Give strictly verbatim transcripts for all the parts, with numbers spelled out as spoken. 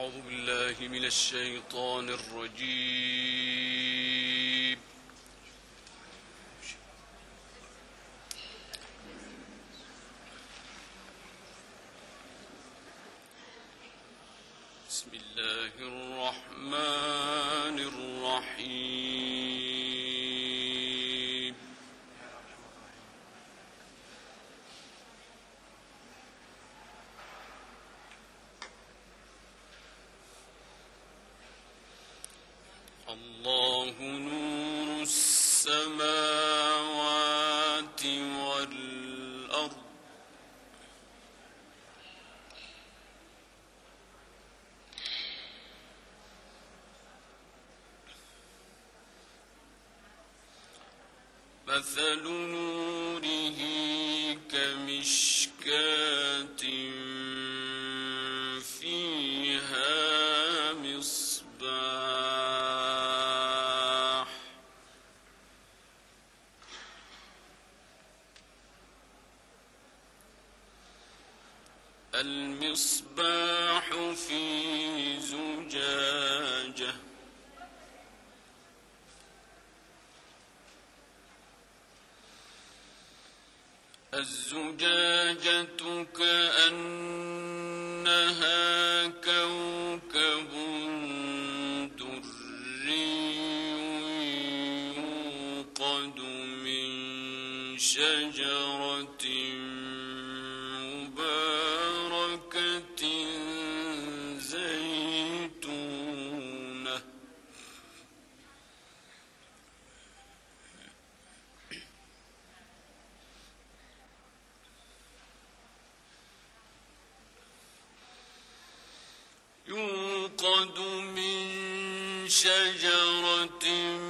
أعوذ بالله من الشيطان الرجيم. بسم الله الرحمن الرحيم. الله نور السماوات والأرض مثل نوره كمشكاة فيها مصباح المصباح في زجاجة الزجاجة كأنها كوكب دري يوقد من شجرة مباركة زيتونة يوقد من شجرة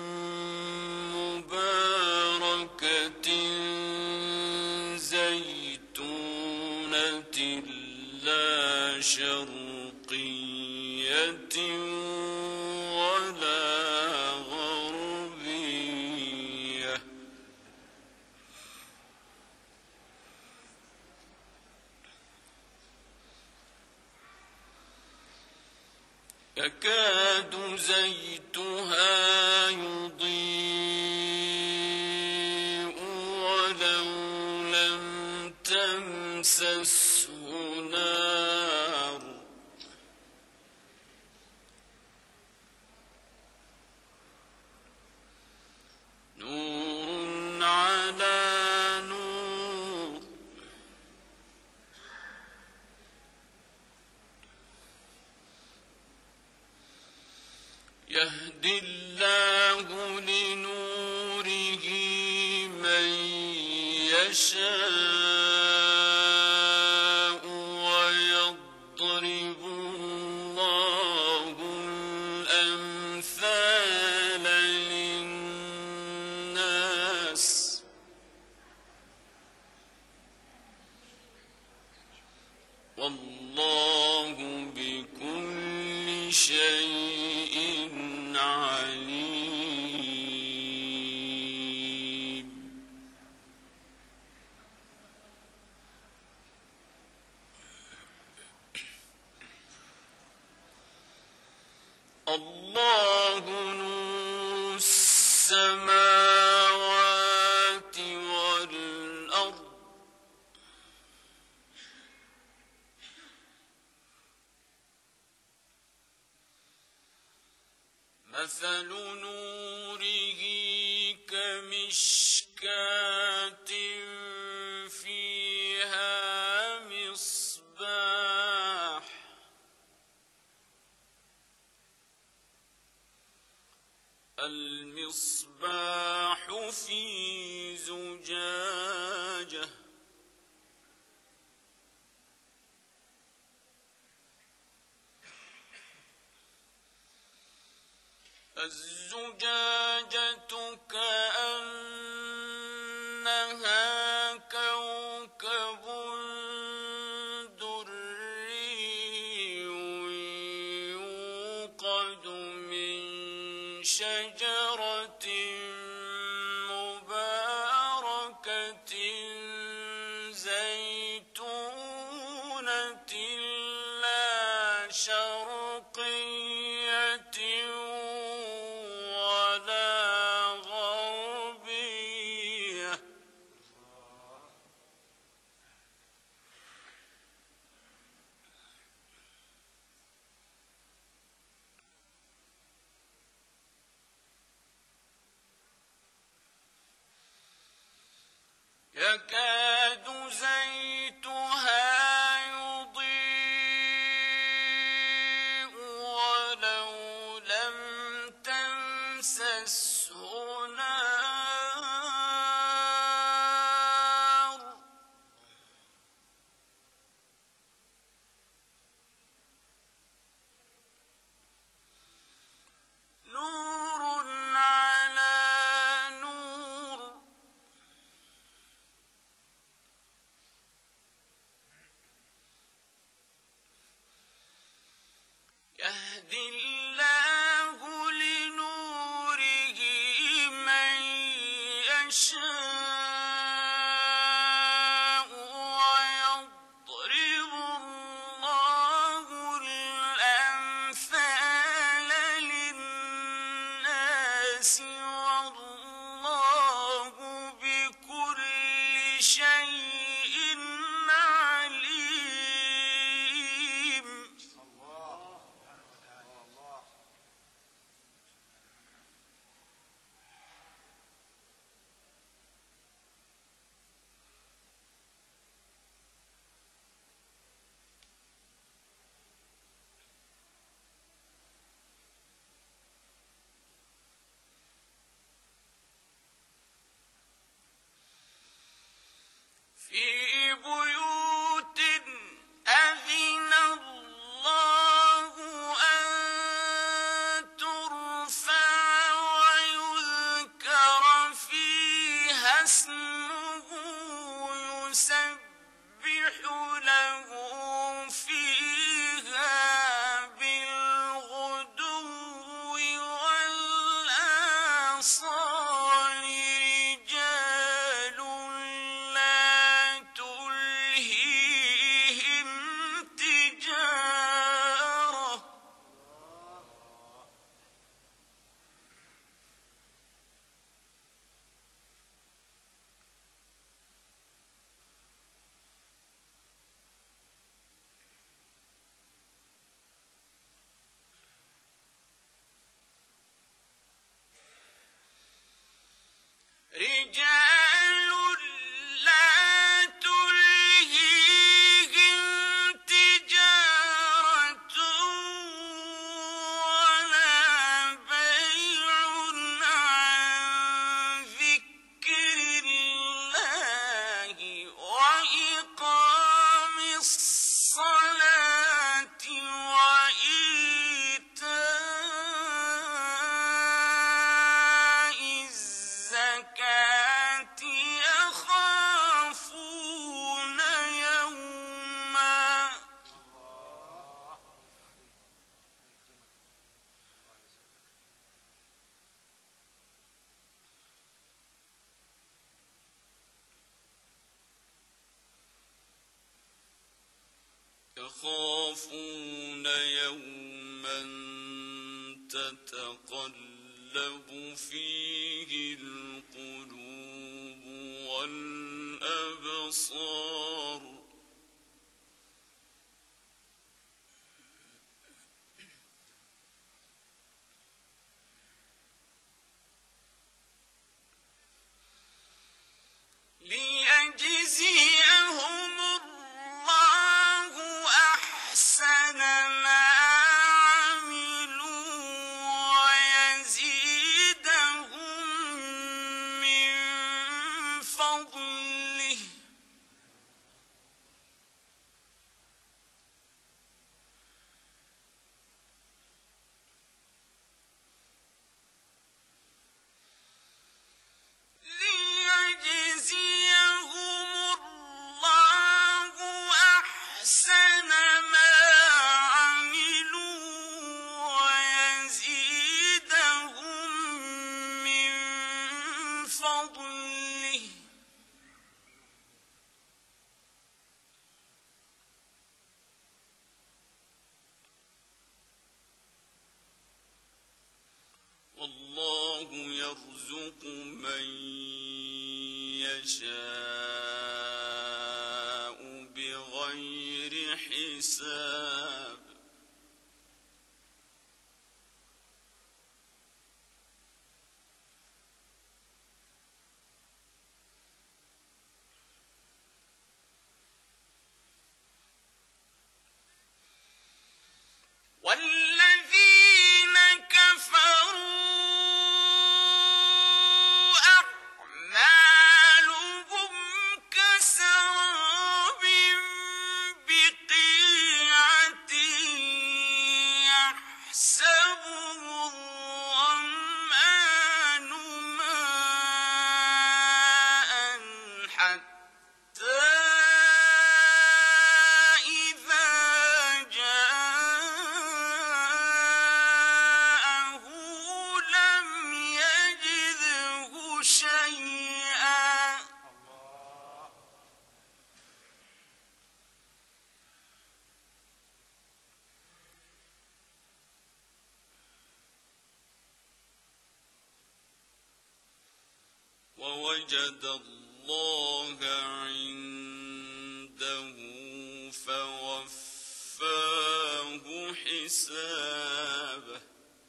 مباركة زيتونة لا شرقية ولا غربية يكاد زيتها يضيء ولو لم تمسسه نار نور على نور يهدي الله لنوره من يشاء ويضرب الله الأمثال للناس والله بكل شيء عليم. الله نور السماوات والأرض مثل نوره كمشكاة فيها مصباح المصباح في زجاجة الزجاجة كأنها كوكب دري يوقد من شجرة مباركة زيتونة لا شرقية يكاد زيتها يضيء ولو لم تمسسه نار نور على نور يهدي الله لنوره من يشاء ويضرب الله الأمثال للناس والله بكل شيء عليم. في بيوت أذن الله أن ترفع ويذكر فيها اسمه يسبح له فيها بالغدو والآصال رجال لا تلهيهم تجارة رجال لا تلهيهم تجارة ولا بيع عن ذكر الله وإقام الصلاة وإيتاء الزكاة يخافون يوما يخافون يوما تتقلب فيه القلوب والأبصار ليجزيهم الله أحسن ما عملوا ويزيدهم من فضله ليجزيهم الله أحسن ما عملوا ويزيدهم من فضله والله يرزق من يشاء بغير حساب وجد الله عنده فوفاه حسابه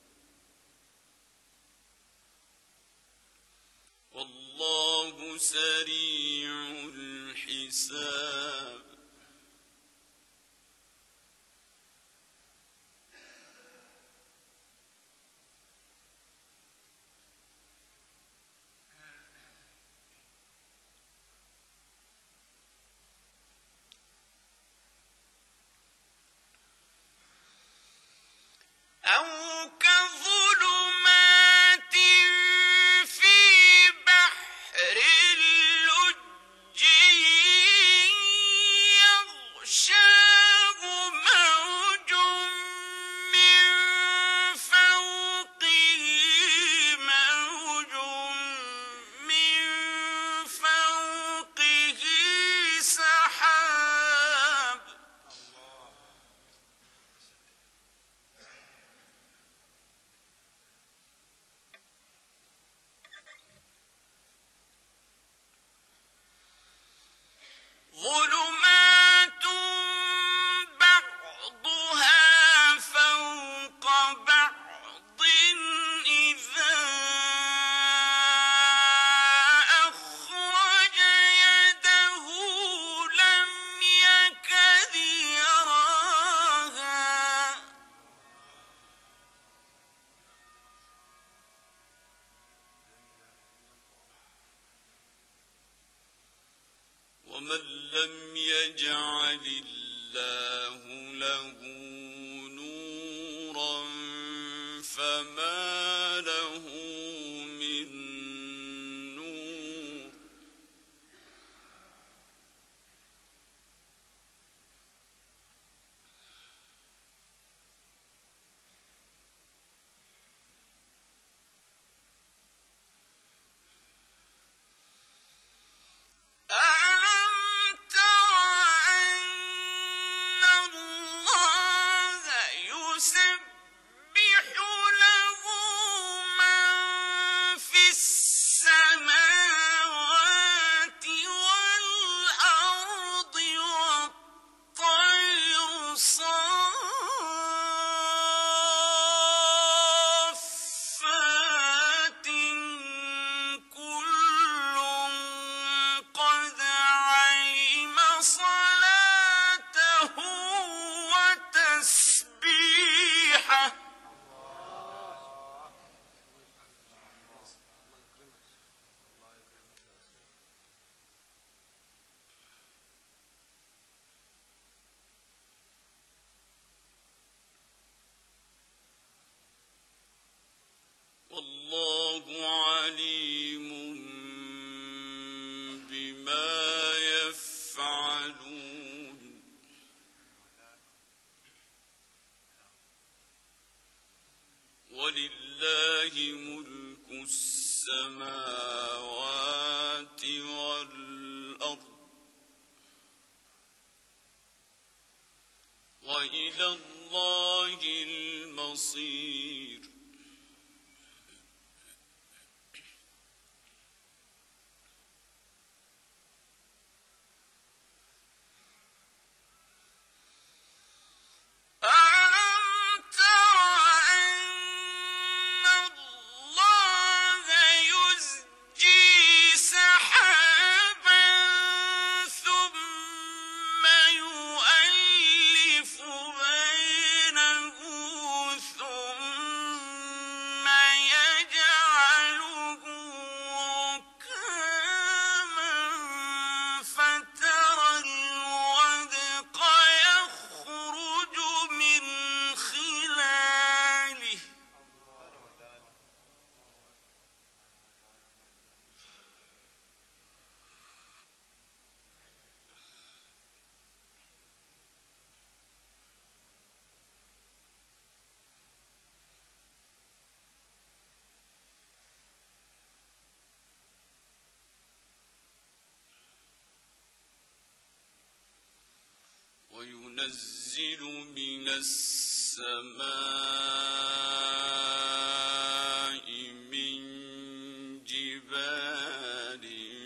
والله سريع الحساب أو كظلمات في بحر اللجي يغشاه موج من فوقه موج من فوقه سحاب ظلمات بعضها فوق بعض إذا أخرج يده لم يكد يراها ومن لم يجعل الله له نورا فما له من نور ألم تر أن الله يسبح له من في السماوات والأرض والطير صافات كل قد علم صلاته وتسبيحه والله عليم بما يفعلون ولله ملك السماوات والأرض وإلى الله المصير ألم تر أن الله يزجي سحابا ثم يؤلف بينه ثم يجعله ركاما فترى الودق يخرج من خلاله وينزل من السماء من جبال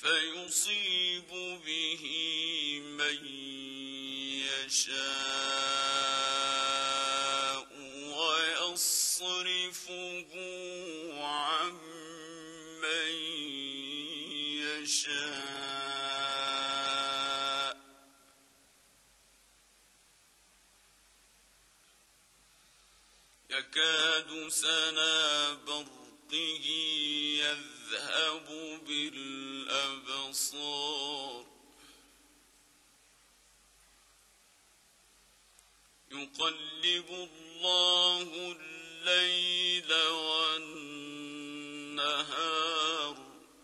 فيصيب به من يشاء ويصرفه عن من يشاء يكاد سنا برقه يذهب بالأبصار يقلب الله الليل والنهار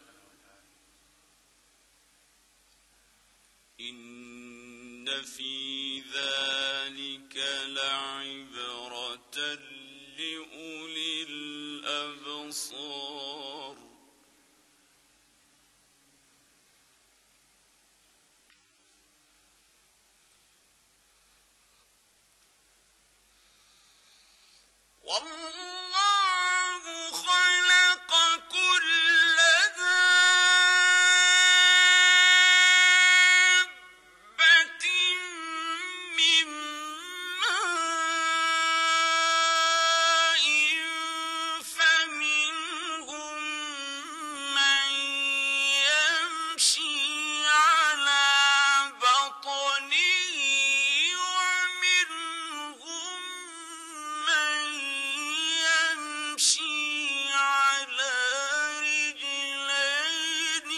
إن في ذلك لعبرة لأولي الأبصار والله خلق كل دابة من ماء فمنهم من يمشي على بطنه ومنهم من يمشي على رجلين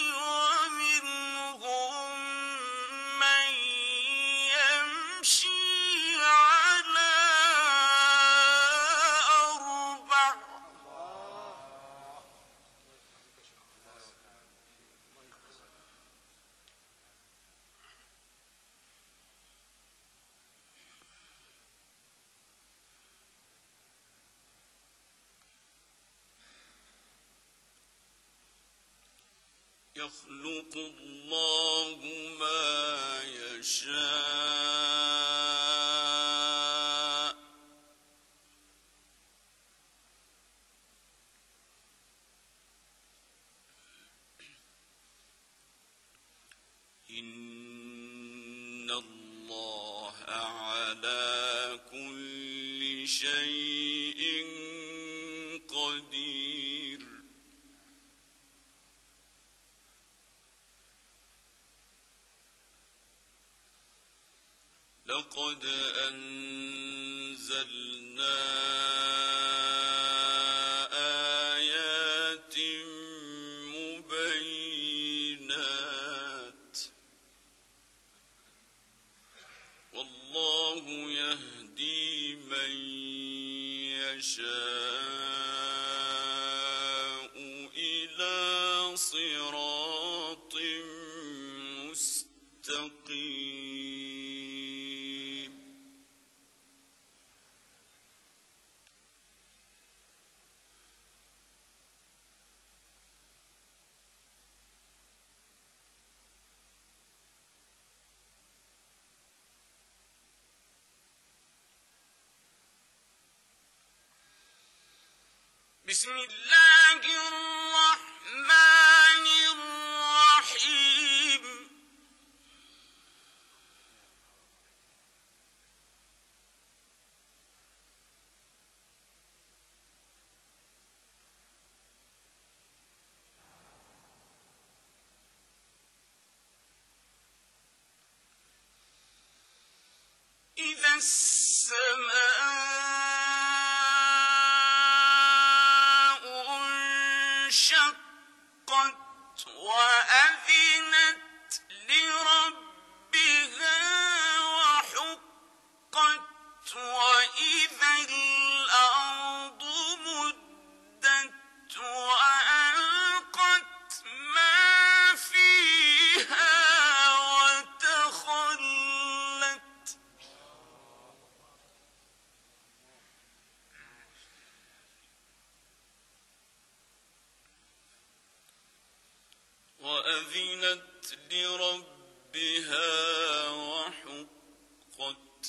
ومنهم من يمشي على أربع يخلق الله ما يشاء إن الله على كل شيء قدير لقد أنزلنا آيات مبينات والله يهدي من يشاء إلى صراط مستقيم بسم الله الرحمن الرحيم إذا السماء انشقت وأذنت لربها وحقت وإذا الأرض مدت وألقت ما فيها وتخلت وأذنت لربها وحقت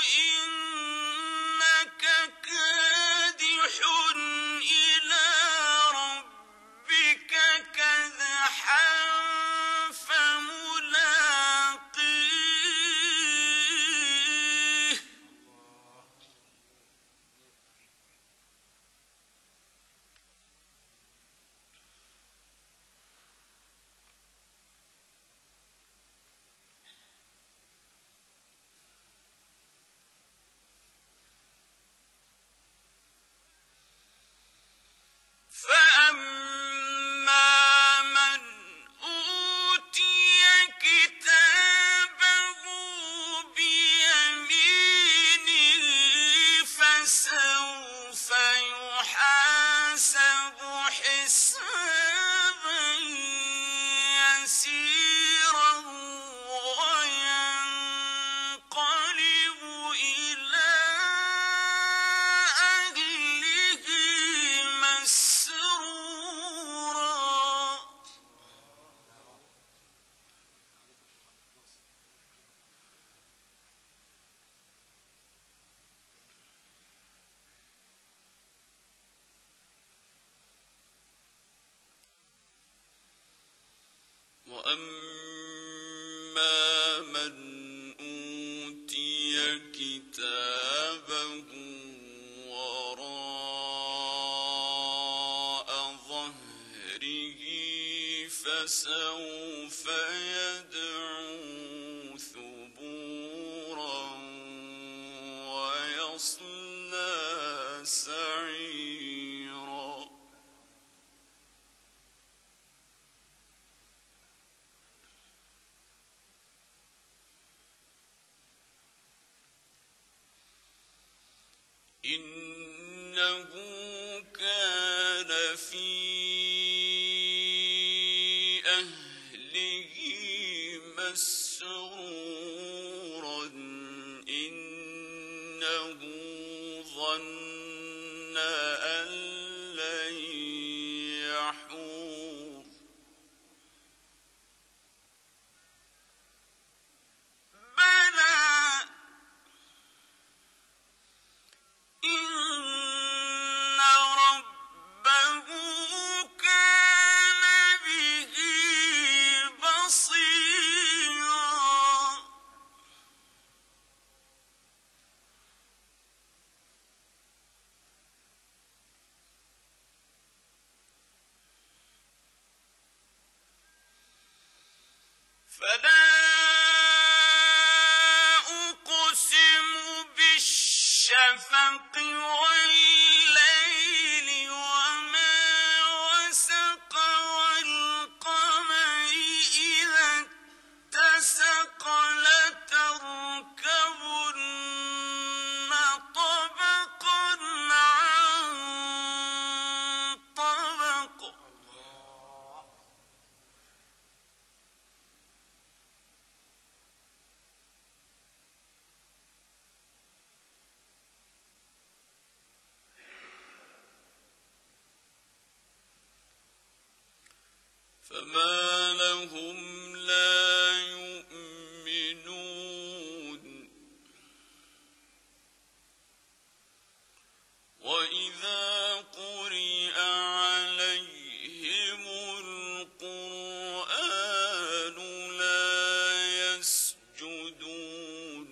إنك كادح إلى ربك كدحا فملاقيه فأما من أوتي كتابه بيمينه فسوف يحاسب حسابا يسيرا وينقلب إلى أهله مسرورا وأما من أوتي كتابه وراء ظهره فسوف يدعو ثبورا ويصلى سعيرا إنه كان في أهله مسرورا إنه ظن أن لن يحور بلى إن ربه كان به بصيرا فلا أقسم بالشفق والليل وما وسق والقمر إذا اتسق لتركبن طبقا عن طبق فما لهم لا يؤمنون وإذا قرئ عليهم القرآن لا يسجدون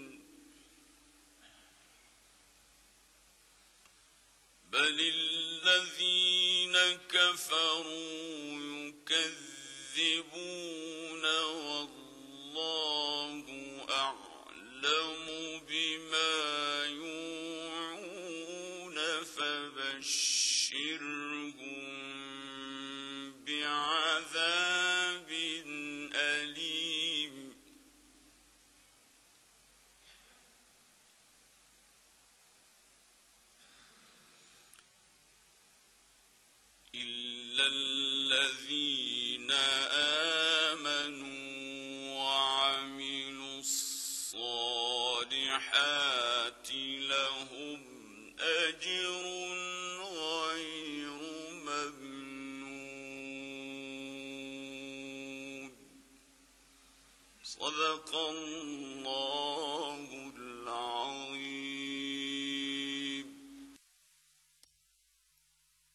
بل الذين كفروا يكذبون والله أعلم بما يوعون فبشرهم بعذاب أليم إلا الذين آمنوا وعملوا الصالحات لهم أجر غير ممنون. صدق الله